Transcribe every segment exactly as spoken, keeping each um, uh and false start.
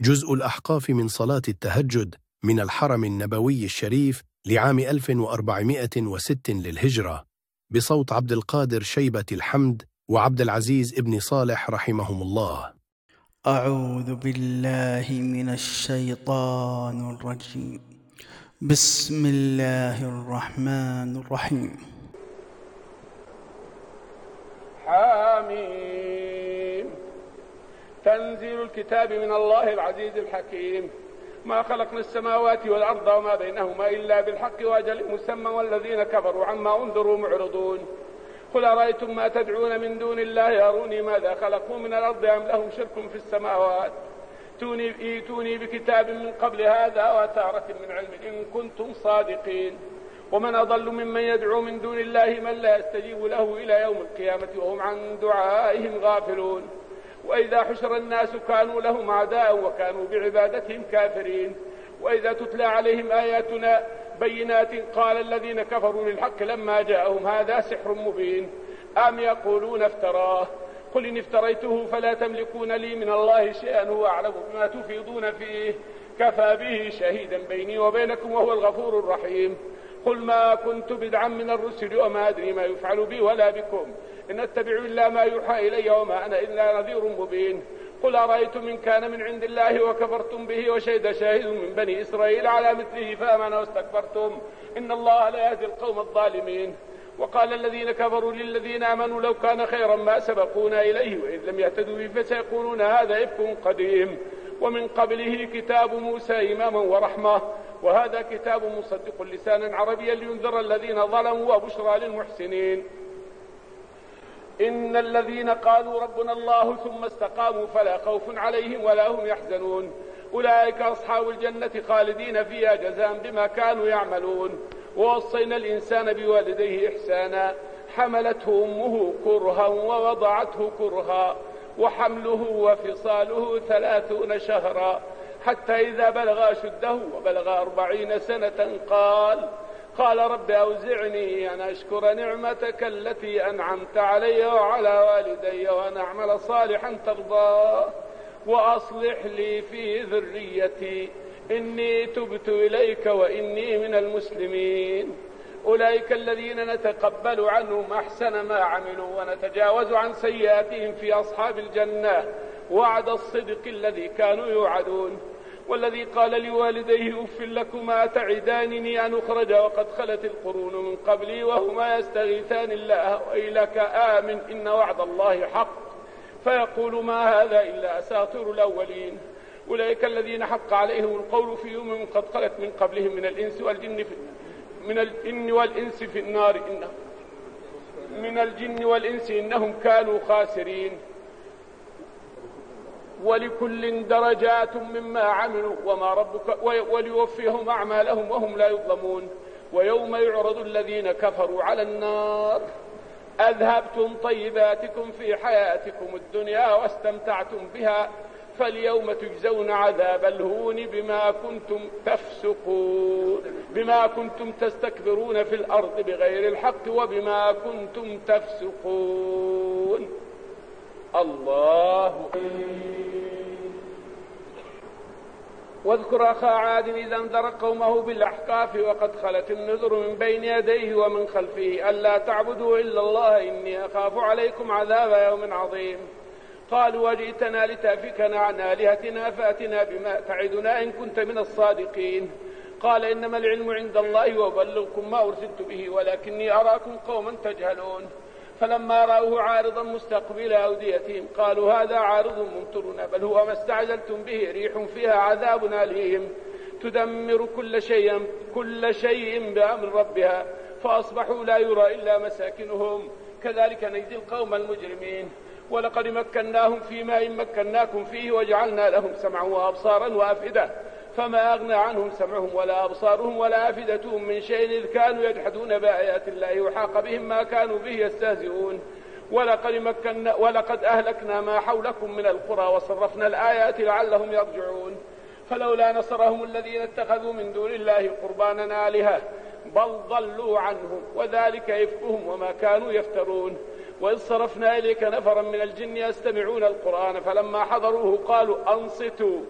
جزء الأحقاف من صلاة التهجد من الحرم النبوي الشريف لعام ألف وأربعمائة وستة للهجرة، بصوت عبد القادر شيبة الحمد وعبد العزيز ابن صالح رحمهم الله. أعوذ بالله من الشيطان الرجيم. بسم الله الرحمن الرحيم. حاميم. تنزيل الكتاب من الله العزيز الحكيم. ما خلقنا السماوات والأرض وما بينهما إلا بالحق وأجل مسمى والذين كفروا عما أنذروا معرضون. قل أرأيتم ما تدعون من دون الله أروني ماذا خلقوا من الأرض أم لهم شرك في السماوات توني ايتوني بكتاب من قبل هذا وأثارة من علم إن كنتم صادقين. ومن أضل ممن يدعو من دون الله من لا يستجيب له إلى يوم القيامة وهم عن دعائهم غافلون. وإذا حشر الناس كانوا لهم أعداء وكانوا بعبادتهم كافرين. وإذا تتلى عليهم آياتنا بينات قال الذين كفروا للحق لما جاءهم هذا سحر مبين أم يقولون افتراه قل إن افتريته فلا تملكون لي من الله شيئا هو أعلم بما تفيضون فيه كفى به شهيدا بيني وبينكم وهو الغفور الرحيم. قل ما كنت بدعا من الرسل وما أدري ما يفعل بي ولا بكم إن أتبع إلا ما يوحى إلي وما أنا إلا نذير مبين. قل أرأيتم إن كان من عند الله وكفرتم به وشهد شاهد من بني إسرائيل على مثله فآمن واستكبرتم إن الله لا يهدي القوم الظالمين. وقال الذين كفروا للذين آمنوا لو كان خيرا ما سبقونا إليه وإن لم يهتدوا به فسيقولون هذا إفك قديم ومن قبله كتاب موسى إماما ورحمة وهذا كتاب مصدق لسانا عربيا لينذر الذين ظلموا وبشرى للمحسنين. إن الذين قالوا ربنا الله ثم استقاموا فلا خوف عليهم ولا هم يحزنون أولئك أصحاب الجنة خالدين فيها جزاء بما كانوا يعملون. ووصينا الإنسان بوالديه إحسانا حملته أمه كرها ووضعته كرها وحمله وفصاله ثلاثون شهرا حتى إذا بلغ أشده وبلغ أربعين سنة قال قال رب أوزعني أن أشكر نعمتك التي أنعمت علي وعلى والدي وأن أعمل صالحا ترضاه وأصلح لي في ذريتي إني تبت إليك وإني من المسلمين. أولئك الذين نتقبل عنهم أحسن ما عملوا ونتجاوز عن سيئاتهم في أصحاب الجنة وعد الصدق الذي كانوا يوعدون. والذي قال لوالديه أف لكما تعدانني أن أخرج وقد خلت القرون من قبلي وهما يستغيثان الله ويلك آمن إن وعد الله حق فيقول ما هذا إلا أساطير الأولين. أولئك الذين حق عليهم القول في أمم قد خلت من قبلهم من الإنس والجن في من الجن والإنس في النار إنهم من الجن والإنس إنهم كانوا خاسرين. ولكل درجات مما عملوا وما ربك وليوفيهم أعمالهم وهم لا يظلمون. ويوم يعرض الذين كفروا على النار أذهبتم طيباتكم في حياتكم الدنيا واستمتعتم بها فاليوم تجزون عذاب الهون بما كنتم تفسقون بما كنتم تستكبرون في الأرض بغير الحق وبما كنتم تفسقون. الله. واذكر أخا عاد إذا انذر قومه بالأحقاف وقد خلت النذر من بين يديه ومن خلفه ألا تعبدوا إلا الله إني أخاف عليكم عذاب يوم عظيم. قالوا وجئتنا لتأفكنا عن آلهتنا فأتنا بما تعدنا إن كنت من الصادقين. قال إنما العلم عند الله وأبلغكم ما أرسلت به ولكني أراكم قوما تجهلون. فلما رأوه عارضا مستقبل أوديتهم قالوا هذا عارض ممطرنا بل هو ما استعجلتم به ريح فيها عذاب أليم تدمر كل شيء كل شيء بأمر ربها فأصبحوا لا يرى إلا مساكنهم كذلك نجزي القوم المجرمين. ولقد مكناهم فيما إن مكناكم فيه وجعلنا لهم سمعا وأبصارا وأفئدة فما أغنى عنهم سمعهم ولا أبصارهم ولا أفئدتهم من شيء إذ كانوا يجحدون بآيات الله وحاق بهم ما كانوا به يستهزئون. ولقد مكنا ولقد أهلكنا ما حولكم من القرى وصرفنا الآيات لعلهم يرجعون. فلولا نصرهم الذين اتخذوا من دون الله قربانا آلهة بل ضلوا عنهم وذلك إفكهم وما كانوا يفترون. وإذ صرفنا إليك نفرا من الجن يستمعون القرآن فلما حضروه قالوا أنصتوا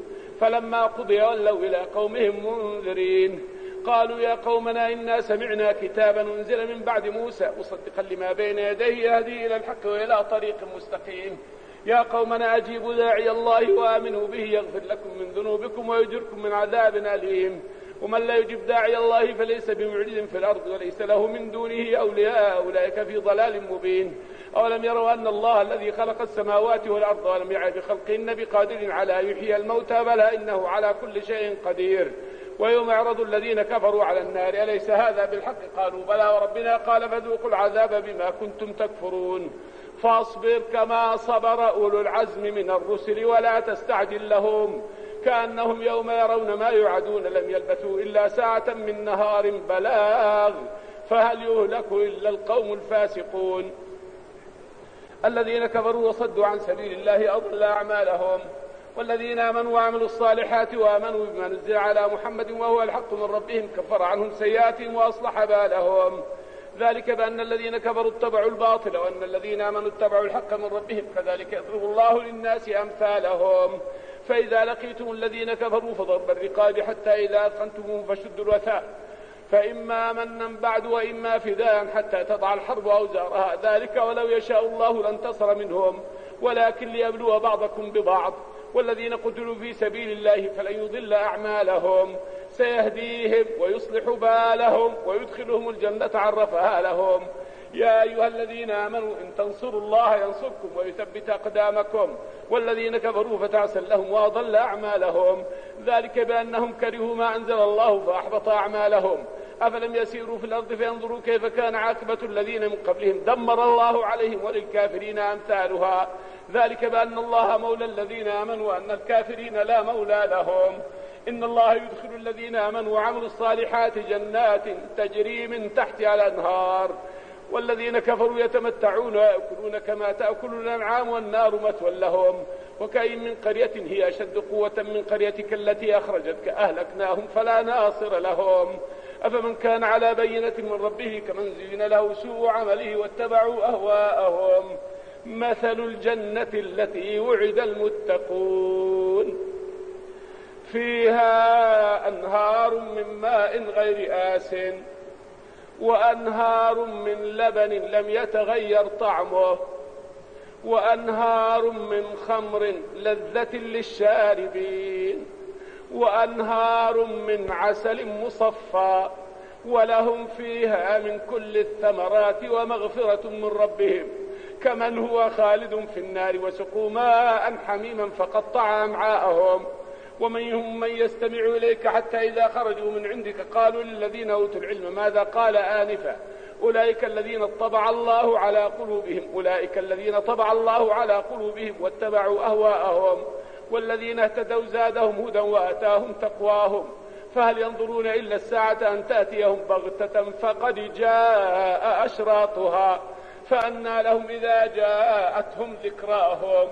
فلما قضي ولوا إلى قومهم منذرين قالوا يا قومنا إنا سمعنا كتابا أنزل من بعد موسى مصدقا لما بين يديه يهدي إلى الحق وإلى طريق مستقيم يا قومنا أجيبوا داعي الله وآمنوا به يغفر لكم من ذنوبكم ويجركم من عذاب أليم ومن لا يجب داعي الله فليس بمعجز في الأرض وليس له من دونه أولياء أولئك في ضلال مبين أولم يروا أن الله الذي خلق السماوات والأرض ولم يعي بخلقهن بقادر على يحيي الموتى بلى إنه على كل شيء قدير ويوم يعرض الذين كفروا على النار أليس هذا بالحق قالوا بلى وربنا قال فذوقوا العذاب بما كنتم تكفرون فاصبر كما صبر أولو العزم من الرسل ولا تستعجل لهم كأنهم يوم يرون ما يوعدون لم يلبثوا إلا ساعة من نهار بلاغ فهل يهلك إلا القوم الفاسقون الذين كفروا وصدوا عن سبيل الله أضل أعمالهم والذين آمنوا وعملوا الصالحات وآمنوا بما نزل على محمد وهو الحق من ربهم كفر عنهم سيئاتهم وأصلح بالهم ذلك بأن الذين كفروا اتبعوا الباطل وأن الذين آمنوا اتبعوا الحق من ربهم كذلك يضرب الله للناس أمثالهم فإذا لقيتم الذين كفروا فضرب الرقاب حتى إذا أثخنتموهم فشدوا الوثاق فإما منا بعد وإما فداء حتى تضع الحرب أوزارها ذلك ولو يشاء الله لانتصر منهم ولكن ليبلو بعضكم ببعض والذين قتلوا في سبيل الله فلن يضل أعمالهم سيهديهم ويصلح بالهم ويدخلهم الجنة عرفها لهم يا أيها الذين آمنوا إن تنصروا الله ينصركم ويثبت أقدامكم والذين كفروا فتعسا لهم وأضل أعمالهم ذلك بأنهم كرهوا ما أنزل الله فأحبط أعمالهم أفلم يسيروا في الأرض فينظروا كيف كان عاقبة الذين من قبلهم دمر الله عليهم وللكافرين أمثالها ذلك بأن الله مولى الذين آمنوا وأن الكافرين لا مولى لهم إن الله يدخل الذين آمنوا وعملوا الصالحات جنات تجري من تحتها الأنهار والذين كفروا يتمتعون ويأكلون كما تأكل الأنعام والنار مثوى لهم وكأين من قرية هي أشد قوة من قريتك التي أخرجتك أهلكناهم فلا ناصر لهم أفمن كان على بينة من ربه كمن زين له سوء عمله واتبعوا أهواءهم مثل الجنة التي وعد المتقون فيها أنهار من ماء غير آسن وأنهار من لبن لم يتغير طعمه وأنهار من خمر لذة للشاربين وأنهار من عسل مصفى ولهم فيها من كل الثمرات ومغفرة من ربهم كمن هو خالد في النار وسقوا ماء حميما فقطع أمعاءهم ومنهم من يستمع إليك حتى إذا خرجوا من عندك قالوا للذين أوتوا العلم ماذا قال آنفا أولئك الذين طبع الله على قلوبهم أولئك الذين طبع الله على قلوبهم واتبعوا أهواءهم والذين اهتدوا زادهم هدى وآتاهم تقواهم فهل ينظرون إلا الساعة أن تأتيهم بغتة فقد جاء أشراطها فأنى لهم إذا جاءتهم ذكراهم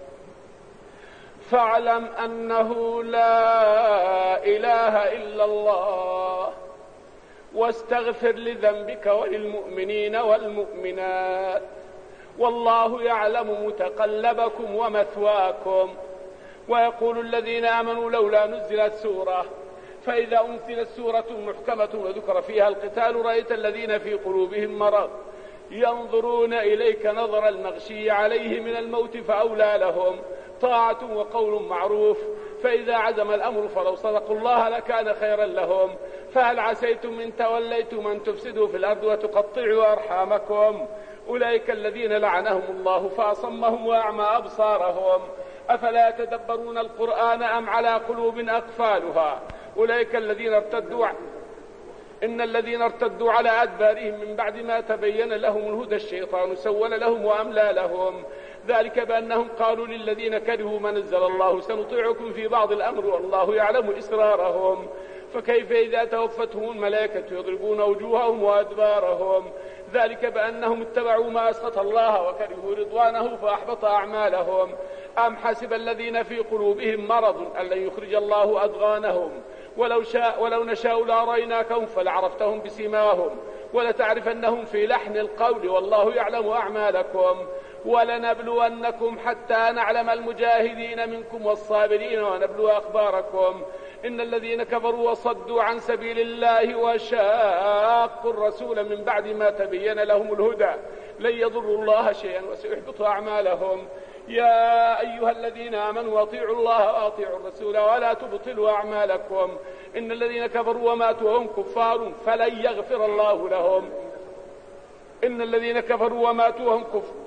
فاعلم أنه لا إله إلا الله واستغفر لذنبك وللمؤمنين والمؤمنات والله يعلم متقلبكم ومثواكم ويقول الذين آمنوا لولا نزلت سورة فإذا أنزلت سورة محكمة وذكر فيها القتال رأيت الذين في قلوبهم مرض ينظرون إليك نظر المغشي عليه من الموت فأولى لهم طاعة وقول معروف فإذا عزم الأمر فلو صدقوا الله لكان خيرا لهم فهل عسيتم إن توليتم أن تفسدوا في الأرض وتقطعوا أرحامكم أولئك الذين لعنهم الله فأصمهم وأعمى أبصارهم أفلا يتدبرون القرآن أم على قلوب أقفالها أولئك الذين ارتدوا إن الذين ارتدوا على أدبارهم من بعد ما تبين لهم الهدى الشيطان سول لهم وأملى لهم ذلك بأنهم قالوا للذين كرهوا ما نزل الله سنطيعكم في بعض الأمر والله يعلم إسرارهم فكيف إذا توفتهم الملائكة يضربون وجوههم وأدبارهم ذلك بأنهم اتبعوا ما أسخط الله وكرهوا رضوانه فأحبط أعمالهم أم حسب الذين في قلوبهم مرض أن لن يخرج الله أضغانهم ولو شاء ولو نشاء لأريناكهم فلعرفتهم بسيماهم ولتعرفنهم في لحن القول والله يعلم أعمالكم ولنبلونكم حتى نعلم المجاهدين منكم والصابرين ونبلو أخباركم. إن الذين كفروا وصدوا عن سبيل الله وشاقوا الرسول من بعد ما تبين لهم الهدى لن يضروا الله شيئا وسيحبط أعمالهم. يا أيها الذين آمنوا أطيعوا الله وأطيعوا الرسول ولا تبطلوا أعمالكم. إن الذين كفروا وماتوا وهم كفار فلن يغفر الله لهم. إن الذين كفروا وماتوا وهم كفار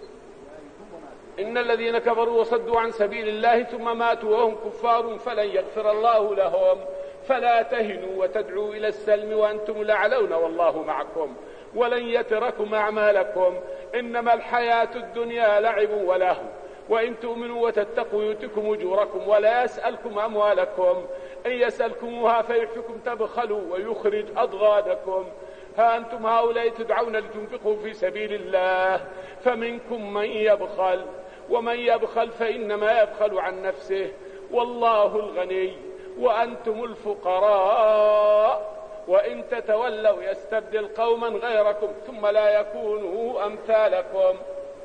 إن الذين كفروا وصدوا عن سبيل الله ثم ماتوا وهم كفار فلن يغفر الله لهم. فلا تهنوا وتدعوا إلى السلم وأنتم الأعلون والله معكم ولن يتركم أعمالكم. إنما الحياة الدنيا لعب ولهو وإن تؤمنوا وتتقوا يؤتكم أجوركم ولا يسألكم أموالكم. إن يسألكموها فيحفكم تبخلوا ويخرج أضغانكم. ها أنتم هؤلاء تدعون لتنفقوا في سبيل الله فمنكم من يبخل ومن يبخل فإنما يبخل عن نفسه والله الغني وأنتم الفقراء وإن تتولوا يستبدل قوما غيركم ثم لا يكونوا أمثالكم.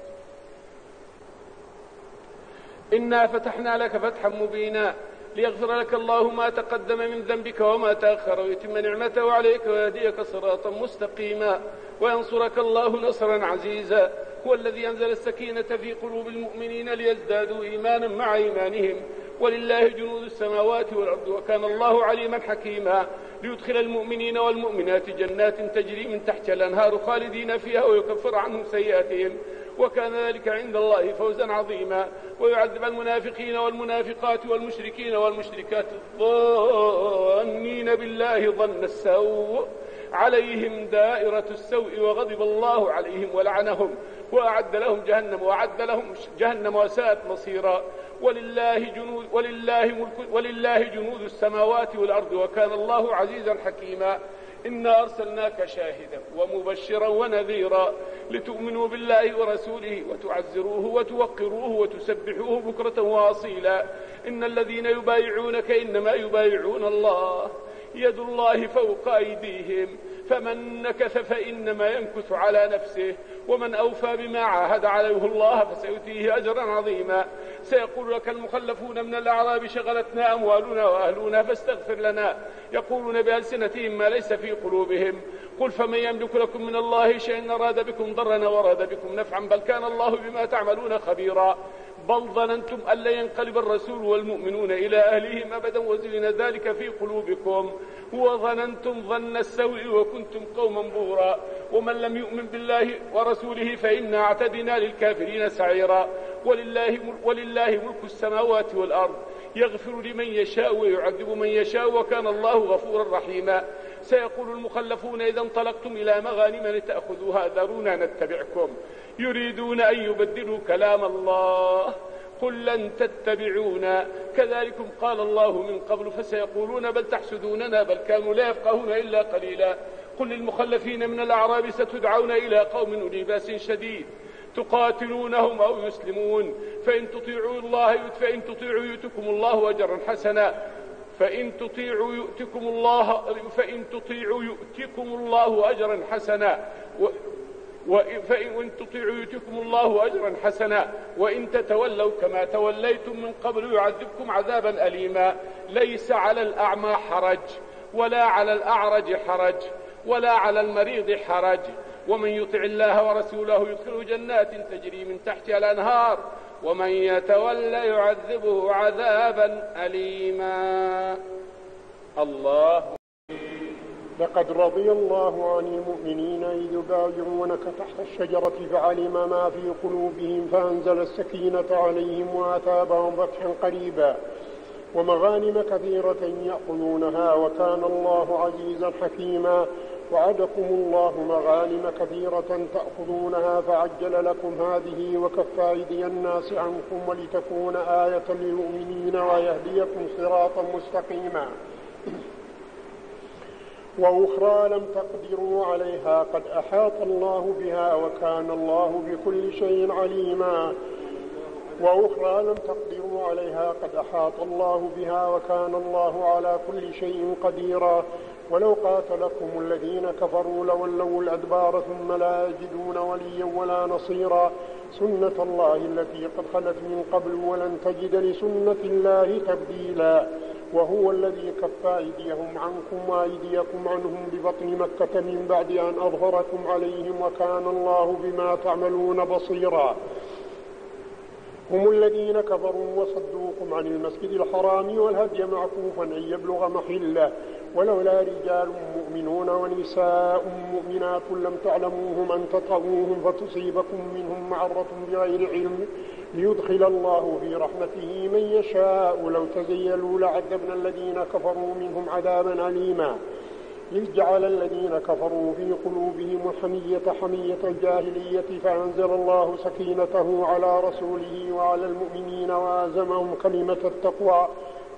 إنا فتحنا لك فتحا مبينا ليغفر لك الله ما تقدم من ذنبك وما تأخر ويتم نعمته عليك ويهديك صراطا مستقيما وينصرك الله نصرا عزيزا. هو الذي أنزل السكينة في قلوب المؤمنين ليزدادوا إيمانا مع إيمانهم ولله جنود السماوات والأرض وكان الله عليما حكيما. ليدخل المؤمنين والمؤمنات جنات تجري من تحتها الأنهار خالدين فيها ويكفر عنهم سيئاتهم وكان ذلك عند الله فوزا عظيما. ويعذب المنافقين والمنافقات والمشركين والمشركات الظانين بالله ظن السوء عليهم دائرة السوء وغضب الله عليهم ولعنهم وأعد لهم جهنم وأعد لهم جهنم وساءت مصيرا. ولله جنود ولله ملك ولله جنود السماوات والأرض وكان الله عزيزا حكيما. إنا أرسلناك شاهدا ومبشرا ونذيرا لتؤمنوا بالله ورسوله وتعزروه وتوقروه وتسبحوه بكرة وأصيلا. إن الذين يبايعونك إنما يبايعون الله يد الله فوق أيديهم فمن نكث فإنما ينكث على نفسه ومن أوفى بما عاهد عليه الله فسيؤتيه أجرا عظيما. سيقول لك المخلفون من الأعراب شغلتنا أموالنا وأهلنا فاستغفر لنا يقولون بألسنتهم ما ليس في قلوبهم قل فمن يملك لكم من الله شيئا أراد بكم ضرا وراد بكم نفعا بل كان الله بما تعملون خبيرا. بل ظننتم أن لن ينقلب الرسول والمؤمنون إلى أهلهم أبدا وزين ذلك في قلوبكم وظننتم ظن السوء وكنتم قوما بورا. ومن لم يؤمن بالله ورسوله فإنا اعتدنا للكافرين سعيرا. ولله, ولله ملك السماوات والأرض يغفر لمن يشاء ويعذب من يشاء وكان الله غفورا رحيما. سيقول المخلفون إذا انطلقتم إلى مغانم لتأخذوها ذرونا نتبعكم يريدون أن يبدلوا كلام الله قل لن تتبعونا كذلكم قال الله من قبل فسيقولون بل تحسدوننا بل كانوا لا يفقهون إلا قليلا. قل للمخلفين من الأعراب ستدعون إلى قوم أولي بأس شديد تقاتلونهم أو يسلمون فإن تطيعوا الله فإن تطيعوا يؤتكم الله أجرا حسنا فإن تطيعوا يؤتكم الله فإن تطيعوا يؤتكم الله أجرا حسنا وإن تطيعوا يؤتكم الله أجرا حسنا وإن تتولوا كما توليتم من قبل يعذبكم عذابا أليما. ليس على الأعمى حرج ولا على الأعرج حرج ولا على المريض حرج ومن يطع الله ورسوله يدخله جنات تجري من تحتها الأنهار ومن يتولى يعذبه عذابا أليما. الله لقد رضي الله عن المؤمنين إذ يبايعونك تحت الشجرة فعلم ما في قلوبهم فأنزل السكينة عليهم وأثابهم فتحا قريبا ومغانم كثيرة يأخذونها وكان الله عزيزا حكيما. وعدكم الله مغانم كثيرة تأخذونها فعجل لكم هذه وكف أيدي الناس عنكم ولتكون آية للمؤمنين ويهديكم صراطا مستقيما. وأخرى لم تقدروا عليها قد أحاط الله بها وكان الله بكل شيء عليما. وأخرى لم تقدروا عليها قد أحاط الله بها وكان الله على كل شيء قديرا. ولو قاتلكم الذين كفروا لولوا الأدبار ثم لا يجدون وليا ولا نصيرا. سنة الله التي قد خلت من قبل ولن تجد لسنة الله تبديلا. وهو الذي كف أيديهم عنكم وأيديكم عنهم ببطن مكة من بعد أن أظهركم عليهم وكان الله بما تعملون بصيرا. هم الذين كفروا وصدوكم عن المسجد الحرام والهدي معكوفا أن يبلغ محله ولولا رجال مؤمنون ونساء مؤمنات لم تعلموهم أن تطعوهم فتصيبكم منهم معرة بغير علم ليدخل الله في رحمته من يشاء. لو تزيلوا لعذبنا الذين كفروا منهم عذابا أليما. إذ جعل الذين كفروا في قلوبهم الحمية حمية الجاهلية فأنزل الله سكينته على رسوله وعلى المؤمنين وألزمهم كلمة التقوى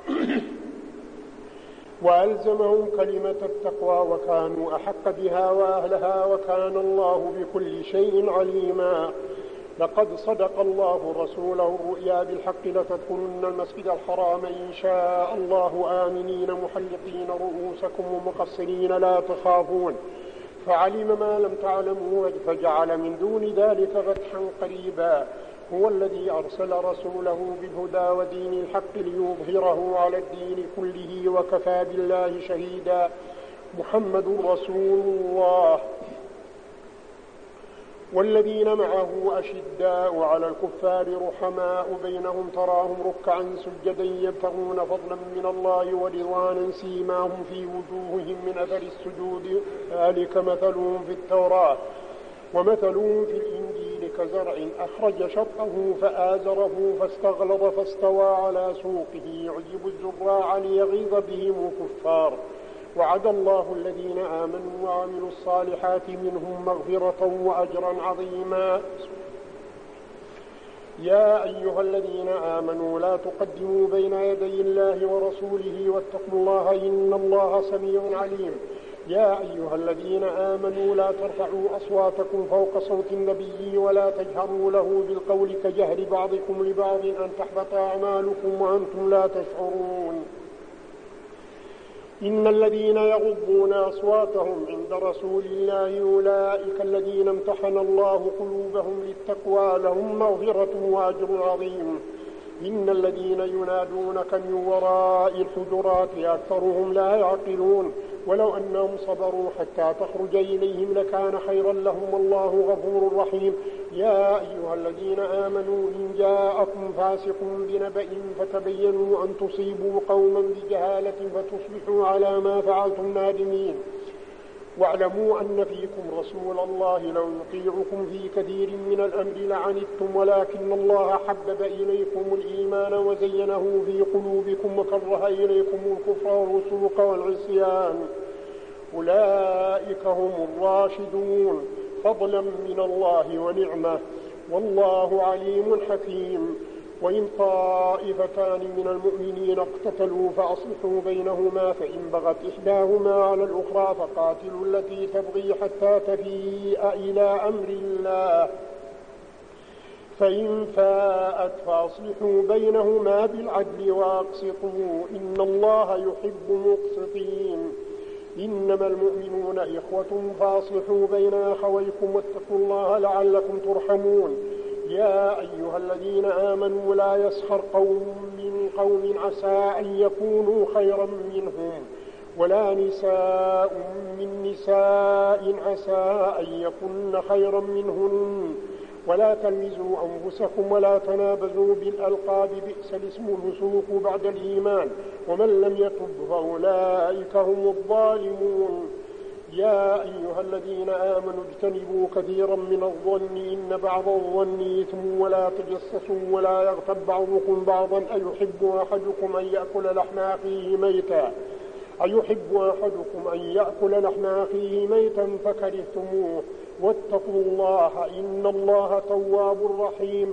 وألزمهم كلمة التقوى وكانوا أحق بها وأهلها وكان الله بكل شيء عليما. لقد صدق الله رسوله الرؤيا بالحق لتدخلن المسجد الحرام إن شاء الله آمنين محلقين رؤوسكم ومقصرين لا تخافون فعلم ما لم تعلموا فجعل من دون ذلك فتحا قريبا. هو الذي أرسل رسوله بالهدى ودين الحق ليظهره على الدين كله وكفى بالله شهيدا. محمد رسول الله والذين معه أشداء على الكفار رحماء بينهم تراهم ركعا سجدا يبتغون فضلا من الله ورضوانا سيماهم في وجوههم من أثر السجود ذلك مثلهم في التوراة ومثلهم في الإنجيل كزرع أخرج شطه فآزره فاستغلظ فاستوى على سوقه يعجب الزراع ليغيظ بهم الكفار. وعد الله الذين آمنوا وعملوا الصالحات منهم مغفرة وأجرا عظيما. يا أيها الذين آمنوا لا تقدموا بين يدي الله ورسوله واتقوا الله إن الله سميع عليم. يا أيها الذين آمنوا لا ترفعوا أصواتكم فوق صوت النبي ولا تجهروا له بالقول كجهر بعضكم لبعض أن تحبط أعمالكم وأنتم لا تشعرون. إن الذين يغضون أصواتهم عند رسول الله أولئك الذين امتحن الله قلوبهم للتقوى لهم مغفرة وأجر عظيم. إن الذين ينادونك من وراء الحجرات أكثرهم لا يعقلون ولو أنهم صبروا حتى تخرج إليهم لكان خيرا لهم والله غفور رحيم. يا أيها الذين آمنوا إن جاءكم فاسق بنبأ فتبينوا أن تصيبوا قوما بجهالة فتصبحوا على ما فعلتم نادمين. واعلموا أن فيكم رسول الله لو يطيعكم في كثير من الأمر لعنتم ولكن الله حبب إليكم الإيمان وزينه في قلوبكم وكره إليكم الكفر والفسوق والعصيان أولئك هم الراشدون فضلا من الله ونعمة والله عليم حكيم. وإن طائفتان من المؤمنين اقتتلوا فأصلحوا بينهما فإن بغت إحداهما على الأخرى فقاتلوا التي تبغي حتى تفيء إلى أمر الله فإن فاءت فأصلحوا بينهما بالعدل وأقسطوا إن الله يحب المقسطين. إنما المؤمنون إخوة فأصلحوا بين أخويكم واتقوا الله لعلكم ترحمون. يا أيها الذين آمنوا لا يسخر قوم من قوم عسى أن يكونوا خيرا منهم ولا نساء من نساء عسى أن يكن خيرا منهن ولا تلمزوا أنفسكم ولا تنابزوا بالألقاب بئس الاسم الفسوق بعد الإيمان ومن لم يتب فأولئك هم الظالمون. يا أيها الذين آمنوا اجتنبوا كثيرا من الظن إن بعض الظن إثم ولا تجسسوا ولا يغتب بعضكم بعضا أيحب أحدكم أن يأكل لحم أخيه ميتا أيحب أحدكم أن يأكل لحم أخيه ميتا فكرهتموه واتقوا الله إن الله تواب رحيم.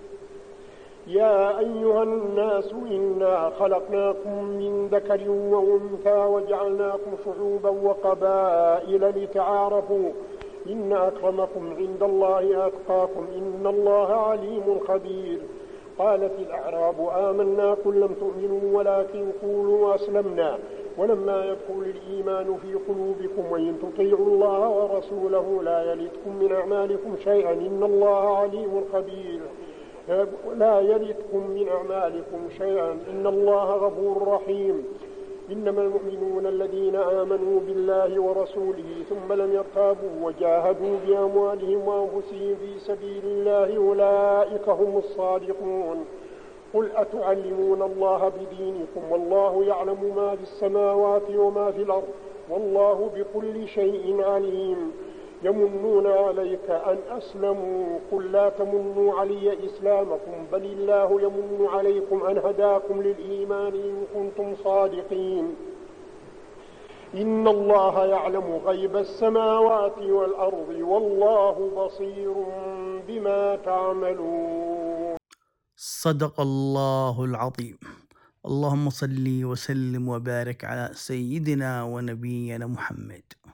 يا أيها الناس إنا خلقناكم من ذكر وأنثى وجعلناكم شعوبا وقبائل لتعارفوا إن أكرمكم عند الله أتقاكم إن الله عليم خبير. قالت الأعراب آمنا قل لم تؤمنوا ولكن قولوا أسلمنا ولما يدخل الإيمان في قلوبكم وإن تطيعوا الله ورسوله لا يلتكم من أعمالكم شيئا إن الله عليم خبير. لا يلتكم من أعمالكم شيئا إن الله غفور رحيم. إنما المؤمنون الذين آمنوا بالله ورسوله ثم لم يرتابوا وجاهدوا بأموالهم وأنفسهم في سبيل الله أولئك هم الصادقون. قل أتعلمون الله بدينكم والله يعلم ما في السماوات وما في الأرض والله بكل شيء عليم. يمنون عليك أن أسلموا قل لا تمنوا علي إسلامكم بل الله يمن عليكم أن هداكم للإيمان إن كنتم صادقين. إن الله يعلم غيب السماوات والأرض والله بصير بما تعملون. صدق الله العظيم. اللهم صل وسلم وبارك على سيدنا ونبينا محمد.